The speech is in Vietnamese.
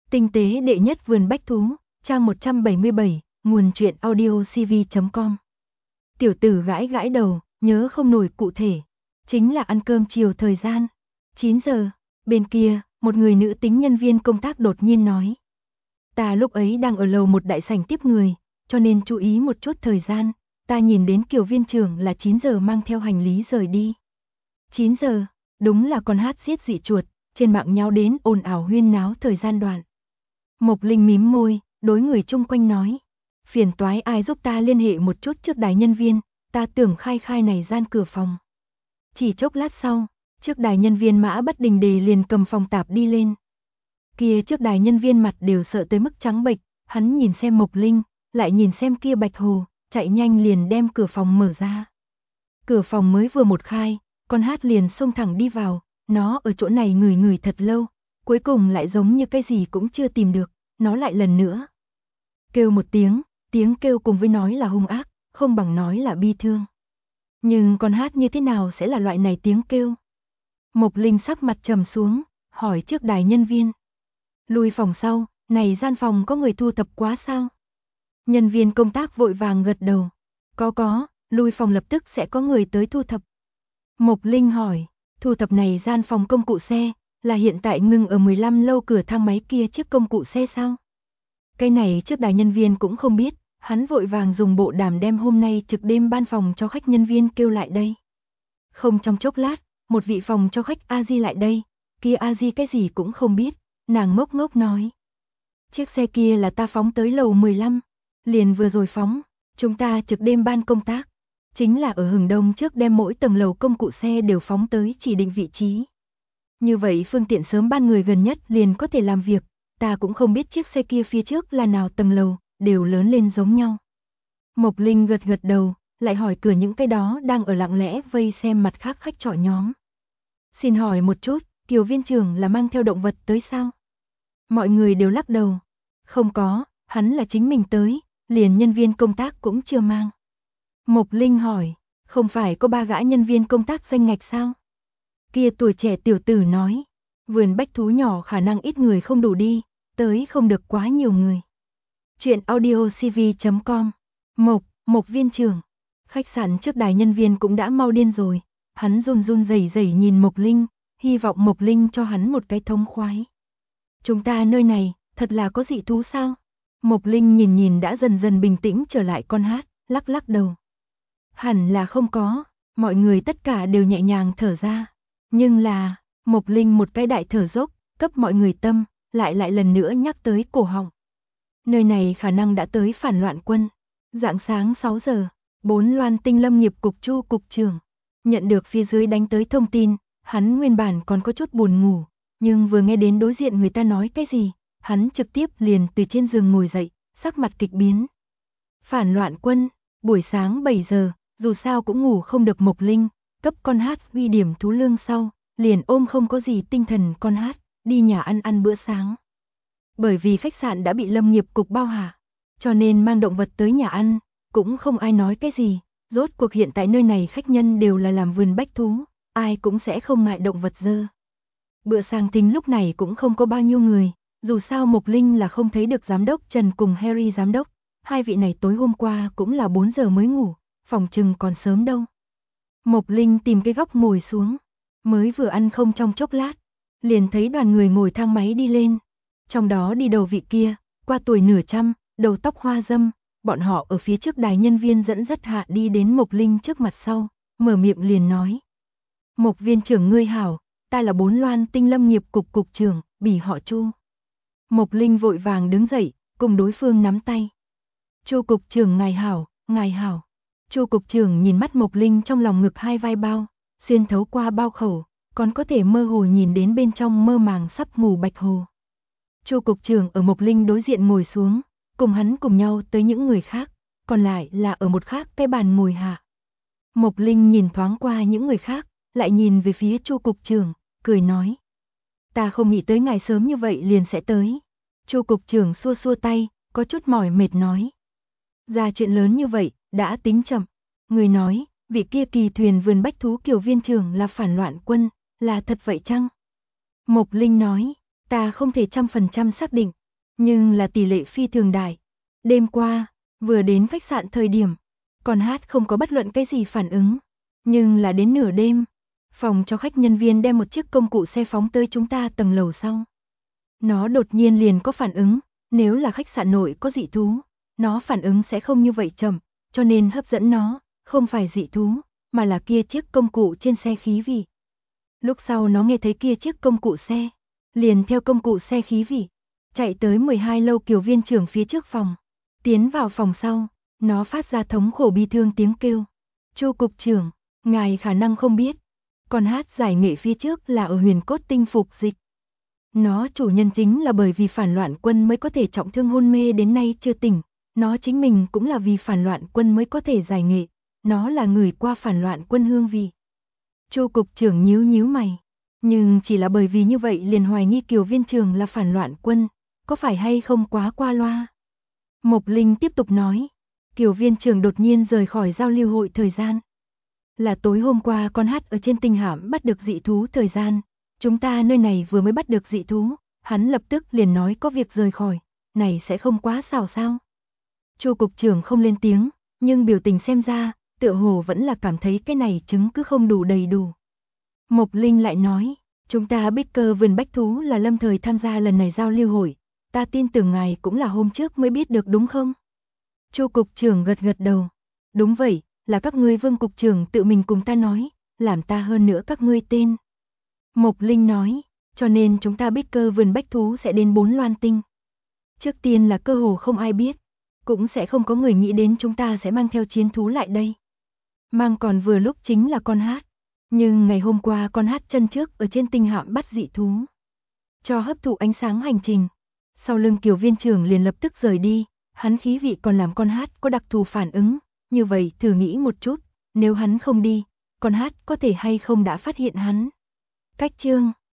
Tinh tế đệ nhất vườn bách thú, trang 177, nguồn truyện audio cv.com. Tiểu tử gãi gãi đầu, nhớ không nổi cụ thể. Chính là ăn cơm chiều thời gian. 9 giờ, bên kia, một người nữ tính nhân viên công tác đột nhiên nói. Ta lúc ấy đang ở lầu một đại sảnh tiếp người, cho nên chú ý một chút thời gian. Ta nhìn đến Kiều viên trưởng là 9 giờ mang theo hành lý rời đi. 9 giờ, đúng là con hát giết dị chuột, trên mạng nháo đến ồn ào huyên náo thời gian đoạn. Mộc Linh mím môi, đối người chung quanh nói. Phiền toái ai giúp ta liên hệ một chút trước đài nhân viên, ta tưởng khai này gian cửa phòng. Chỉ chốc lát sau, trước đài nhân viên Mã Bất Đình Đề liền cầm phòng tạp đi lên. Kia trước đài nhân viên mặt đều sợ tới mức trắng bệch, hắn nhìn xem Mộc Linh, lại nhìn xem kia Bạch Hồ, chạy nhanh liền đem cửa phòng mở ra. Cửa phòng mới vừa một khai, con hát liền xông thẳng đi vào, nó ở chỗ này ngửi thật lâu, cuối cùng lại giống như cái gì cũng chưa tìm được, nó lại lần nữa kêu một tiếng kêu cùng với nói là hung ác, không bằng nói là bi thương. Nhưng con hát như thế nào sẽ là loại này tiếng kêu? Mộc Linh sắc mặt trầm xuống, hỏi trước đài nhân viên. Lui phòng sau, này gian phòng có người thu thập quá sao? Nhân viên công tác vội vàng gật đầu. Có, lui phòng lập tức sẽ có người tới thu thập. Mộc Linh hỏi, thu thập này gian phòng công cụ xe, là hiện tại ngừng ở 15 lâu cửa thang máy kia chiếc công cụ xe sao? Cái này trước đài nhân viên cũng không biết, hắn vội vàng dùng bộ đàm đem hôm nay trực đêm ban phòng cho khách nhân viên kêu lại đây. Không trong chốc lát, một vị phòng cho khách A-di lại đây, kia A-di cái gì cũng không biết, nàng ngốc ngốc nói. Chiếc xe kia là ta phóng tới lầu 15, liền vừa rồi phóng, chúng ta trực đêm ban công tác, chính là ở Hừng Đông trước đem mỗi tầng lầu công cụ xe đều phóng tới chỉ định vị trí. Như vậy phương tiện sớm ban người gần nhất liền có thể làm việc, ta cũng không biết chiếc xe kia phía trước là nào tầng lầu, đều lớn lên giống nhau. Mộc Linh gật đầu, lại hỏi cửa những cái đó đang ở lặng lẽ vây xem mặt khác khách trọ nhóm. Xin hỏi một chút, Kiều viên trưởng là mang theo động vật tới sao? Mọi người đều lắc đầu. Không có, hắn là chính mình tới, liền nhân viên công tác cũng chưa mang. Mộc Linh hỏi, không phải có 3 gã nhân viên công tác danh ngạch sao? Kia tuổi trẻ tiểu tử nói, vườn bách thú nhỏ khả năng ít người không đủ đi, tới không được quá nhiều người. Chuyện audio cv.com. Mộc viên trưởng. Khách sạn trước đài nhân viên cũng đã mau điên rồi, hắn run rẩy nhìn Mộc Linh, hy vọng Mộc Linh cho hắn một cái thông khoái. Chúng ta nơi này, thật là có dị thú sao? Mộc Linh nhìn đã dần bình tĩnh trở lại con hát, lắc đầu. Hẳn là không có, mọi người tất cả đều nhẹ nhàng thở ra. Nhưng là, Mộc Linh một cái đại thở dốc, cấp mọi người tâm, lại lần nữa nhắc tới cổ họng. Nơi này khả năng đã tới phản loạn quân. Rạng sáng 6 giờ, 4 Loan Tinh Lâm nghiệp cục Chu cục trưởng nhận được phía dưới đánh tới thông tin, hắn nguyên bản còn có chút buồn ngủ, nhưng vừa nghe đến đối diện người ta nói cái gì, hắn trực tiếp liền từ trên giường ngồi dậy, sắc mặt kịch biến. Phản loạn quân, buổi sáng 7 giờ, dù sao cũng ngủ không được Mộc Linh, cấp con hát ghi điểm thú lương sau, liền ôm không có gì tinh thần con hát, đi nhà ăn bữa sáng. Bởi vì khách sạn đã bị Lâm nghiệp cục bao hạ, cho nên mang động vật tới nhà ăn, cũng không ai nói cái gì, rốt cuộc hiện tại nơi này khách nhân đều là làm vườn bách thú, ai cũng sẽ không ngại động vật dơ. Bữa sáng thính lúc này cũng không có bao nhiêu người, dù sao Mộc Linh là không thấy được giám đốc Trần cùng Harry giám đốc, hai vị này tối hôm qua cũng là 4 giờ mới ngủ, phòng trừng còn sớm đâu. Mộc Linh tìm cái góc ngồi xuống, mới vừa ăn không trong chốc lát, liền thấy đoàn người ngồi thang máy đi lên, trong đó đi đầu vị kia, qua tuổi nửa trăm, đầu tóc hoa dâm, bọn họ ở phía trước đài nhân viên dẫn dắt hạ đi đến Mộc Linh trước mặt sau, mở miệng liền nói. Mộc viên trưởng ngươi hảo, ta là 4 Loan Tinh Lâm nghiệp cục cục trưởng, bỉ họ Chu. Mộc Linh vội vàng đứng dậy, cùng đối phương nắm tay. Chu cục trưởng ngài hảo, ngài hảo. Chu cục trưởng nhìn mắt Mộc Linh trong lòng ngực hai vai bao, xuyên thấu qua bao khẩu, còn có thể mơ hồ nhìn đến bên trong mơ màng sắp ngủ Bạch Hồ. Chu cục trưởng ở Mộc Linh đối diện ngồi xuống, cùng hắn cùng nhau tới những người khác, còn lại là ở một khác cái bàn ngồi hạ. Mộc Linh nhìn thoáng qua những người khác, lại nhìn về phía Chu cục trưởng, cười nói. Ta không nghĩ tới ngài sớm như vậy liền sẽ tới. Chu cục trưởng xua tay, có chút mỏi mệt nói. Ra chuyện lớn như vậy, đã tính chậm. Người nói, vị kia kỳ thuyền vườn bách thú Kiều viên trưởng là phản loạn quân, là thật vậy chăng? Mộc Linh nói, Ta không thể 100% xác định, nhưng là tỷ lệ phi thường đại. Đêm qua, vừa đến khách sạn thời điểm, con hát không có bất luận cái gì phản ứng. Nhưng là đến nửa đêm, phòng cho khách nhân viên đem một chiếc công cụ xe phóng tới chúng ta tầng lầu sau. Nó đột nhiên liền có phản ứng, nếu là khách sạn nội có dị thú, nó phản ứng sẽ không như vậy chậm, cho nên hấp dẫn nó, không phải dị thú, mà là kia chiếc công cụ trên xe khí vị. Lúc sau nó nghe thấy kia chiếc công cụ xe, liền theo công cụ xe khí vị, chạy tới 12 lâu Kiều viên trưởng phía trước phòng. Tiến vào phòng sau, nó phát ra thống khổ bi thương tiếng kêu. Chu cục trưởng, ngài khả năng không biết, con hát giải nghệ phía trước là ở Huyền Cốt Tinh phục dịch. Nó chủ nhân chính là bởi vì phản loạn quân mới có thể trọng thương hôn mê đến nay chưa tỉnh, nó chính mình cũng là vì phản loạn quân mới có thể giải nghệ, nó là người qua phản loạn quân hương vị. Chu cục trưởng nhíu nhíu mày, nhưng chỉ là bởi vì như vậy liền hoài nghi Kiều viên trưởng là phản loạn quân, có phải hay không quá qua loa. Mộc Linh tiếp tục nói, Kiều viên trưởng đột nhiên rời khỏi giao lưu hội thời gian. Là tối hôm qua con hát ở trên tinh hạm bắt được dị thú thời gian, chúng ta nơi này vừa mới bắt được dị thú, hắn lập tức liền nói có việc rời khỏi, này sẽ không quá xảo sao. Chu cục trưởng không lên tiếng, nhưng biểu tình xem ra, tựa hồ vẫn là cảm thấy cái này chứng cứ không đủ đầy đủ. Mộc Linh lại nói, chúng ta Baker vườn bách thú là lâm thời tham gia lần này giao lưu hội, ta tin tưởng ngài cũng là hôm trước mới biết được đúng không? Chu cục trưởng gật gật đầu, đúng vậy, là các ngươi Vương cục trưởng tự mình cùng ta nói, làm ta hơn nữa các ngươi tên. Mộc Linh nói, cho nên chúng ta Baker vườn bách thú sẽ đến 4 loan tinh. Trước tiên là cơ hồ không ai biết, cũng sẽ không có người nghĩ đến chúng ta sẽ mang theo chiến thú lại đây. Mang còn vừa lúc chính là con hát, nhưng ngày hôm qua con hát chân trước ở trên tinh hạm bắt dị thú. Cho hấp thụ ánh sáng hành trình, sau lưng Kiều viên trưởng liền lập tức rời đi, hắn khí vị còn làm con hát có đặc thù phản ứng, như vậy thử nghĩ một chút, nếu hắn không đi, con hát có thể hay không đã phát hiện hắn. Cách chương